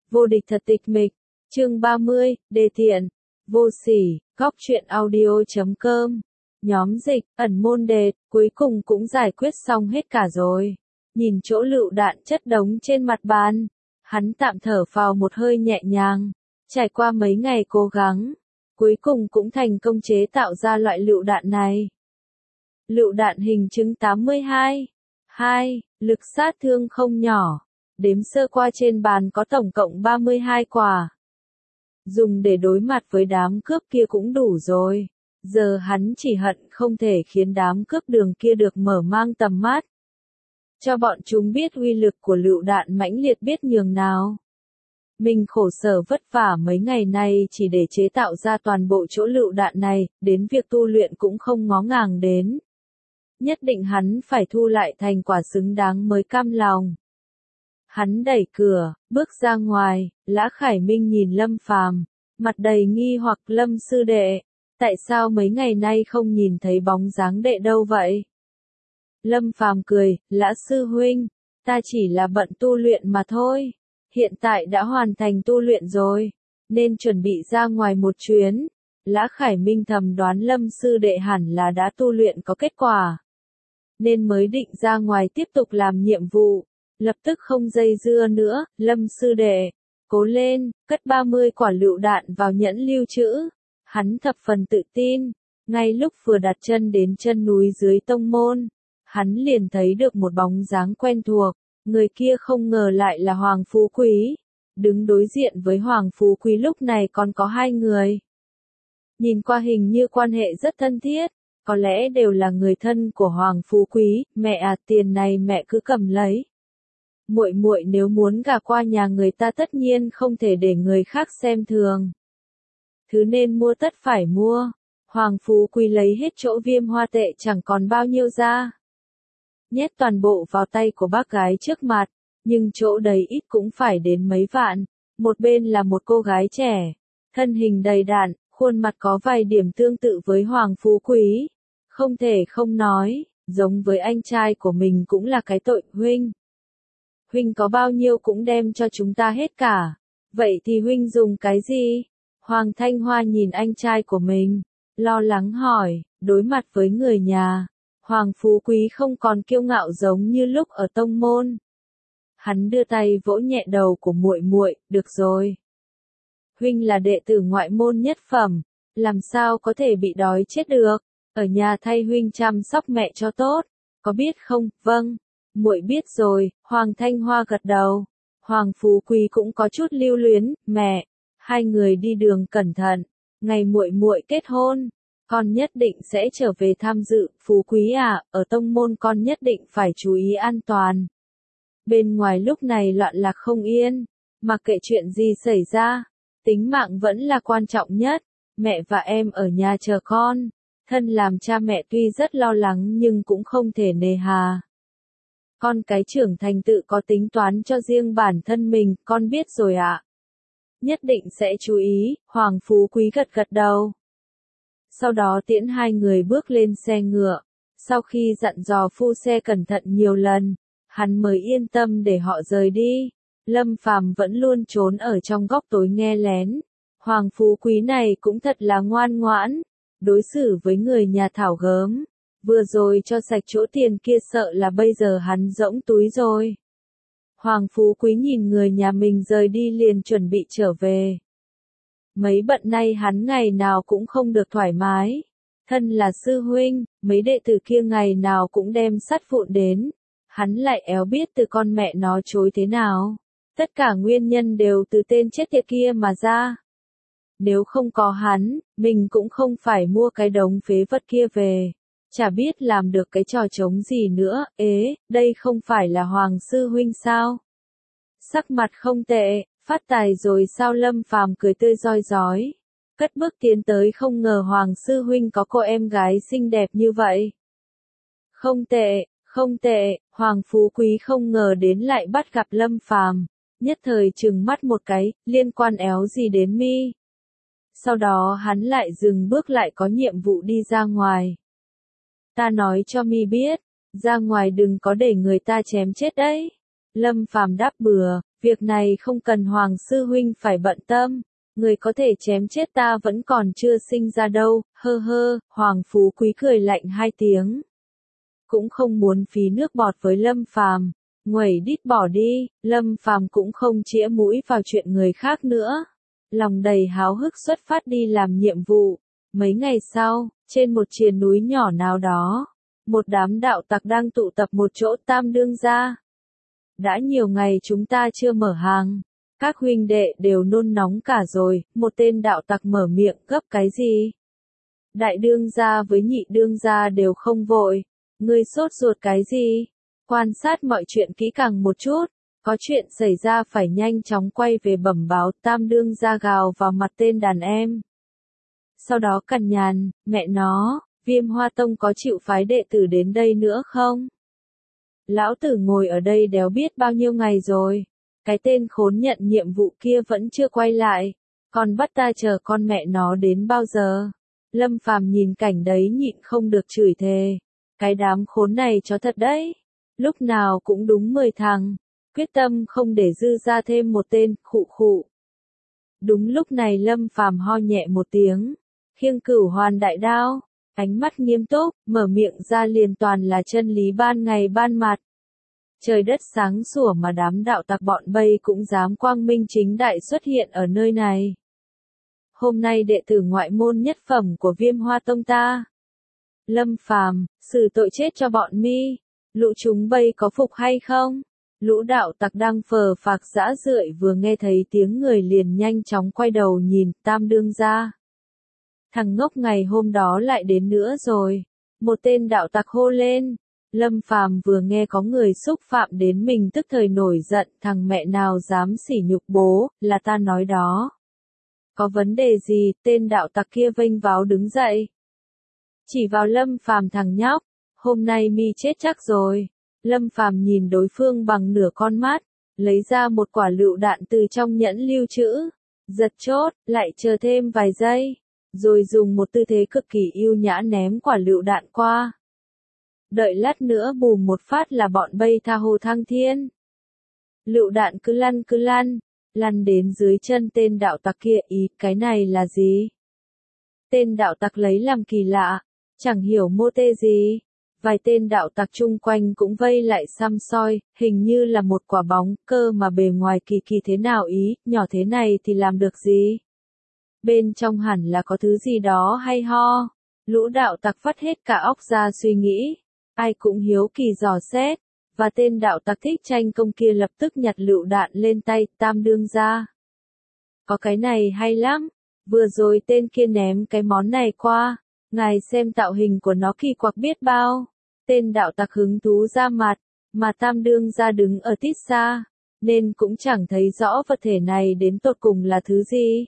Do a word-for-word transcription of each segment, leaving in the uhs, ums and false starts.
Vô địch thật tịch mịch, chương ba mươi, đề thiện, vô sỉ, góc truyện audio chấm com. Nhóm dịch, ẩn môn đệt, cuối cùng cũng giải quyết xong hết cả rồi. Nhìn chỗ lựu đạn chất đống trên mặt bàn, hắn tạm thở phào một hơi nhẹ nhàng. Trải qua mấy ngày cố gắng, cuối cùng cũng thành công chế tạo ra loại lựu đạn này. Lựu đạn hình chứng tám mươi hai. hai, lực sát thương không nhỏ. Đếm sơ qua trên bàn có tổng cộng ba mươi hai quả. Dùng để đối mặt với đám cướp kia cũng đủ rồi. Giờ hắn chỉ hận không thể khiến đám cướp đường kia được mở mang tầm mắt. Cho bọn chúng biết uy lực của lựu đạn mãnh liệt biết nhường nào. Mình khổ sở vất vả mấy ngày nay chỉ để chế tạo ra toàn bộ chỗ lựu đạn này, đến việc tu luyện cũng không ngó ngàng đến. Nhất định hắn phải thu lại thành quả xứng đáng mới cam lòng. Hắn đẩy cửa, bước ra ngoài, Lã Khải Minh nhìn Lâm Phàm, mặt đầy nghi hoặc. Lâm sư đệ, tại sao mấy ngày nay không nhìn thấy bóng dáng đệ đâu vậy? Lâm Phàm cười, Lã sư huynh, ta chỉ là bận tu luyện mà thôi, hiện tại đã hoàn thành tu luyện rồi, nên chuẩn bị ra ngoài một chuyến. Lã Khải Minh thầm đoán Lâm sư đệ hẳn là đã tu luyện có kết quả, nên mới định ra ngoài tiếp tục làm nhiệm vụ. Lập tức không dây dưa nữa, Lâm sư đệ, cố lên, cất ba mươi quả lựu đạn vào nhẫn lưu trữ. Hắn thập phần tự tin, ngay lúc vừa đặt chân đến chân núi dưới tông môn, hắn liền thấy được một bóng dáng quen thuộc, người kia không ngờ lại là Hoàng Phú Quý. Đứng đối diện với Hoàng Phú Quý lúc này còn có hai người. Nhìn qua hình như quan hệ rất thân thiết, có lẽ đều là người thân của Hoàng Phú Quý. Mẹ à, tiền này mẹ cứ cầm lấy. Muội muội nếu muốn gả qua nhà người ta tất nhiên không thể để người khác xem thường. Thứ nên mua tất phải mua. Hoàng Phú Quý lấy hết chỗ viêm hoa tệ chẳng còn bao nhiêu ra. Nhét toàn bộ vào tay của bác gái trước mặt, nhưng chỗ đấy ít cũng phải đến mấy vạn. Một bên là một cô gái trẻ, thân hình đầy đặn, khuôn mặt có vài điểm tương tự với Hoàng Phú Quý. Không thể không nói, giống với anh trai của mình cũng là cái tội. Huynh, huynh có bao nhiêu cũng đem cho chúng ta hết cả. Vậy thì huynh dùng cái gì? Hoàng Thanh Hoa nhìn anh trai của mình, lo lắng hỏi. Đối mặt với người nhà, Hoàng Phú Quý không còn kiêu ngạo giống như lúc ở tông môn. Hắn đưa tay vỗ nhẹ đầu của muội muội, được rồi. Huynh là đệ tử ngoại môn nhất phẩm, làm sao có thể bị đói chết được, ở nhà thay huynh chăm sóc mẹ cho tốt, có biết không? Vâng, muội biết rồi. Hoàng Thanh Hoa gật đầu. Hoàng Phú Quý cũng có chút lưu luyến, mẹ, hai người đi đường cẩn thận, ngày muội muội kết hôn, con nhất định sẽ trở về tham dự. Phú Quý à, ở tông môn con nhất định phải chú ý an toàn. Bên ngoài lúc này loạn lạc không yên, mặc kệ chuyện gì xảy ra, tính mạng vẫn là quan trọng nhất. Mẹ và em ở nhà chờ con. Thân làm cha mẹ tuy rất lo lắng nhưng cũng không thể nề hà. Con cái trưởng thành tự có tính toán cho riêng bản thân mình, con biết rồi ạ. Nhất định sẽ chú ý. Hoàng Phú Quý gật gật đầu. Sau đó tiễn hai người bước lên xe ngựa. Sau khi dặn dò phu xe cẩn thận nhiều lần, hắn mới yên tâm để họ rời đi. Lâm Phàm vẫn luôn trốn ở trong góc tối nghe lén. Hoàng Phú Quý này cũng thật là ngoan ngoãn, đối xử với người nhà thảo gớm. Vừa rồi cho sạch chỗ tiền kia sợ là bây giờ hắn rỗng túi rồi. Hoàng Phú Quý nhìn người nhà mình rời đi liền chuẩn bị trở về. Mấy bận nay hắn ngày nào cũng không được thoải mái. Thân là sư huynh, mấy đệ tử kia ngày nào cũng đem sắt vụn đến. Hắn lại éo biết từ con mẹ nó chối thế nào. Tất cả nguyên nhân đều từ tên chết tiệt kia mà ra. Nếu không có hắn, mình cũng không phải mua cái đống phế vật kia về. Chả biết làm được cái trò trống gì nữa. Ế, đây không phải là Hoàng sư huynh sao? Sắc mặt không tệ, phát tài rồi sao? Lâm Phàm cười tươi rói rói, cất bước tiến tới. Không ngờ Hoàng sư huynh có cô em gái xinh đẹp như vậy. Không tệ, không tệ. Hoàng Phú Quý không ngờ đến lại bắt gặp Lâm Phàm, nhất thời trừng mắt một cái, liên quan éo gì đến mi. Sau đó hắn lại dừng bước, lại có nhiệm vụ đi ra ngoài. Ta nói cho mi biết, ra ngoài đừng có để người ta chém chết đấy. Lâm Phàm đáp bừa, Việc này không cần Hoàng sư huynh phải bận tâm, người có thể chém chết ta vẫn còn chưa sinh ra đâu, hơ hơ, Hoàng Phú Quý cười lạnh hai tiếng. Cũng không muốn phí nước bọt với Lâm Phàm, nguẩy đít bỏ đi, Lâm Phàm cũng không chĩa mũi vào chuyện người khác nữa. Lòng đầy háo hức xuất phát đi làm nhiệm vụ. Mấy ngày sau, trên một triền núi nhỏ nào đó, một đám đạo tặc đang tụ tập một chỗ Tam đương gia. Đã nhiều ngày chúng ta chưa mở hàng, các huynh đệ đều nôn nóng cả rồi, một tên đạo tặc mở miệng gấp cái gì? Đại đương gia với nhị đương gia đều không vội, ngươi sốt ruột cái gì? Quan sát mọi chuyện kỹ càng một chút, có chuyện xảy ra phải nhanh chóng quay về bẩm báo. Tam đương gia gào vào mặt tên đàn em. Sau đó cằn nhằn, mẹ nó, Viêm Hoa Tông có chịu phái đệ tử đến đây nữa không? Lão tử ngồi ở đây đéo biết bao nhiêu ngày rồi, cái tên khốn nhận nhiệm vụ kia vẫn chưa quay lại, còn bắt ta chờ con mẹ nó đến bao giờ? Lâm Phàm nhìn cảnh đấy nhịn không được chửi thề, cái đám khốn này chó thật đấy, lúc nào cũng đúng mười thằng, quyết tâm không để dư ra thêm một tên, khụ khụ. Đúng lúc này Lâm Phàm ho nhẹ một tiếng, khiêng Cửu Hoàn đại đao, ánh mắt nghiêm túc, mở miệng ra liền toàn là chân lý ban ngày ban mặt. Trời đất sáng sủa mà đám đạo tặc bọn Bây cũng dám quang minh chính đại xuất hiện ở nơi này. Hôm nay đệ tử ngoại môn nhất phẩm của Viêm Hoa Tông ta, Lâm Phàm, xử tội chết cho bọn mi. Lũ chúng Bây có phục hay không? Lũ đạo tặc đang phờ phạc dã rượi vừa nghe thấy tiếng người liền nhanh chóng quay đầu nhìn Tam đương gia. Thằng ngốc ngày hôm đó lại đến nữa rồi. Một tên đạo tặc hô lên. Lâm Phàm vừa nghe có người xúc phạm đến mình tức thời nổi giận, thằng mẹ nào dám sỉ nhục bố, là ta nói đó. Có vấn đề gì? Tên đạo tặc kia vênh váo đứng dậy. Chỉ vào Lâm Phàm, thằng nhóc, hôm nay mi chết chắc rồi. Lâm Phàm nhìn đối phương bằng nửa con mắt, lấy ra một quả lựu đạn từ trong nhẫn lưu trữ, giật chốt, lại chờ thêm vài giây, rồi dùng một tư thế cực kỳ yêu nhã ném quả lựu đạn qua. Đợi lát nữa bùm một phát là bọn Bây tha hồ thăng thiên. Lựu đạn cứ lăn cứ lăn, lăn đến dưới chân tên đạo tặc kia. Ý, cái này là gì? Tên đạo tặc lấy làm kỳ lạ, chẳng hiểu mô tê gì. Vài tên đạo tặc chung quanh cũng vây lại xăm soi, hình như là một quả bóng, cơ mà bề ngoài kỳ kỳ thế nào ý, nhỏ thế này thì làm được gì? Bên trong hẳn là có thứ gì đó hay ho. Lũ đạo tặc vắt hết cả óc ra suy nghĩ, ai cũng hiếu kỳ dò xét, và tên đạo tặc thích tranh công kia lập tức nhặt lựu đạn lên tay. Tam đương gia, có cái này hay lắm, vừa rồi tên kia ném cái món này qua. Ngài xem tạo hình của nó kỳ quặc biết bao. Tên đạo tặc hứng thú ra mặt, mà Tam đương gia đứng ở tít xa, nên cũng chẳng thấy rõ vật thể này đến tột cùng là thứ gì.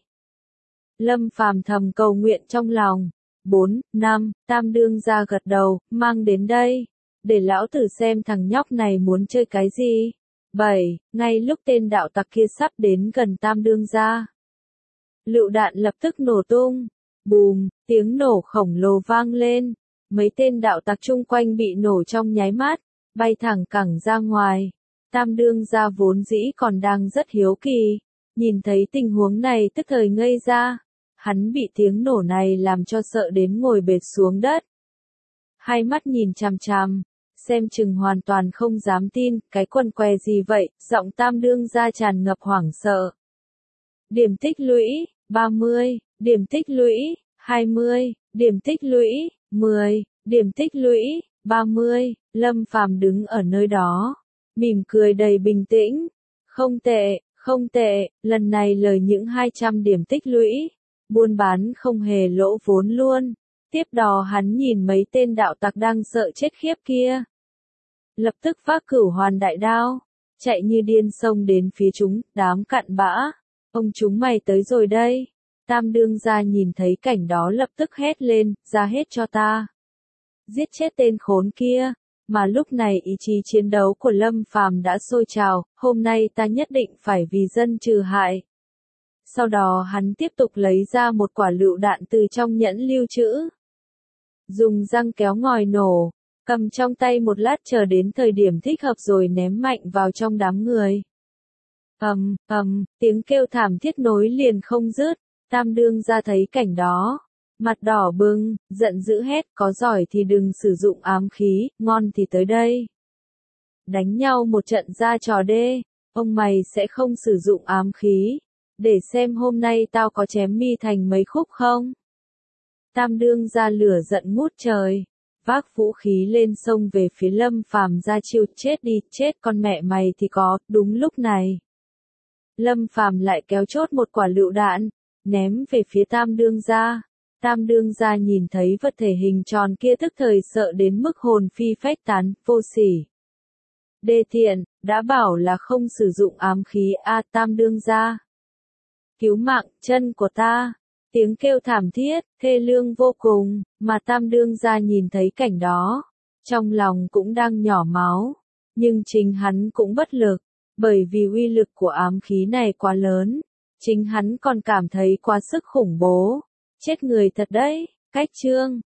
Lâm Phàm thầm cầu nguyện trong lòng. Bốn, năm, Tam đương gia gật đầu, mang đến đây, để lão tử xem thằng nhóc này muốn chơi cái gì. Bảy, ngay lúc tên đạo tặc kia sắp đến gần Tam đương gia, lựu đạn lập tức nổ tung. Bùm, tiếng nổ khổng lồ vang lên, mấy tên đạo tặc chung quanh bị nổ trong nháy mắt, bay thẳng cẳng ra ngoài. Tam đương gia vốn dĩ còn đang rất hiếu kỳ, nhìn thấy tình huống này tức thời ngây ra, hắn bị tiếng nổ này làm cho sợ đến ngồi bệt xuống đất. Hai mắt nhìn chằm chằm, xem chừng hoàn toàn không dám tin, cái quần què gì vậy, giọng Tam đương gia tràn ngập hoảng sợ. Điểm tích lũy, ba mươi. Điểm tích lũy, hai mươi, điểm tích lũy, mười, điểm tích lũy, ba mươi. Lâm Phàm đứng ở nơi đó, mỉm cười đầy bình tĩnh. Không tệ, không tệ, lần này lời những hai trăm điểm tích lũy, buôn bán không hề lỗ vốn luôn. Tiếp đó hắn nhìn mấy tên đạo tặc đang sợ chết khiếp kia, lập tức vác Cửu Hoàn đại đao, chạy như điên xông đến phía chúng, đám cặn bã. Ông chúng mày tới rồi đây. Tam đương gia nhìn thấy cảnh đó lập tức hét lên, ra hết cho ta. Giết chết tên khốn kia. Mà lúc này ý chí chiến đấu của Lâm Phàm đã sôi trào, hôm nay ta nhất định phải vì dân trừ hại. Sau đó hắn tiếp tục lấy ra một quả lựu đạn từ trong nhẫn lưu trữ, dùng răng kéo ngòi nổ, cầm trong tay một lát chờ đến thời điểm thích hợp rồi ném mạnh vào trong đám người. ầm, ầm, tiếng kêu thảm thiết nối liền không dứt, Tam đương gia thấy cảnh đó, mặt đỏ bừng, giận dữ hét, có giỏi thì đừng sử dụng ám khí, ngon thì tới đây. Đánh nhau một trận ra trò đê, ông mày sẽ không sử dụng ám khí, để xem hôm nay tao có chém mi thành mấy khúc không. Tam đương gia lửa giận ngút trời, vác vũ khí lên sông về phía Lâm Phàm ra chiêu, chết đi, chết con mẹ mày thì có. Đúng lúc này, Lâm Phàm lại kéo chốt một quả lựu đạn, ném về phía Tam đương gia. Tam đương gia nhìn thấy vật thể hình tròn kia tức thời sợ đến mức hồn phi phách tán, vô sỉ. Đê tiện, đã bảo là không sử dụng ám khí a. Tam đương gia, cứu mạng, chân của ta. Tiếng kêu thảm thiết, thê lương vô cùng, mà Tam đương gia nhìn thấy cảnh đó, trong lòng cũng đang nhỏ máu, nhưng chính hắn cũng bất lực, bởi vì uy lực của ám khí này quá lớn, chính hắn còn cảm thấy quá sức khủng bố, chết người thật đấy. Cách chương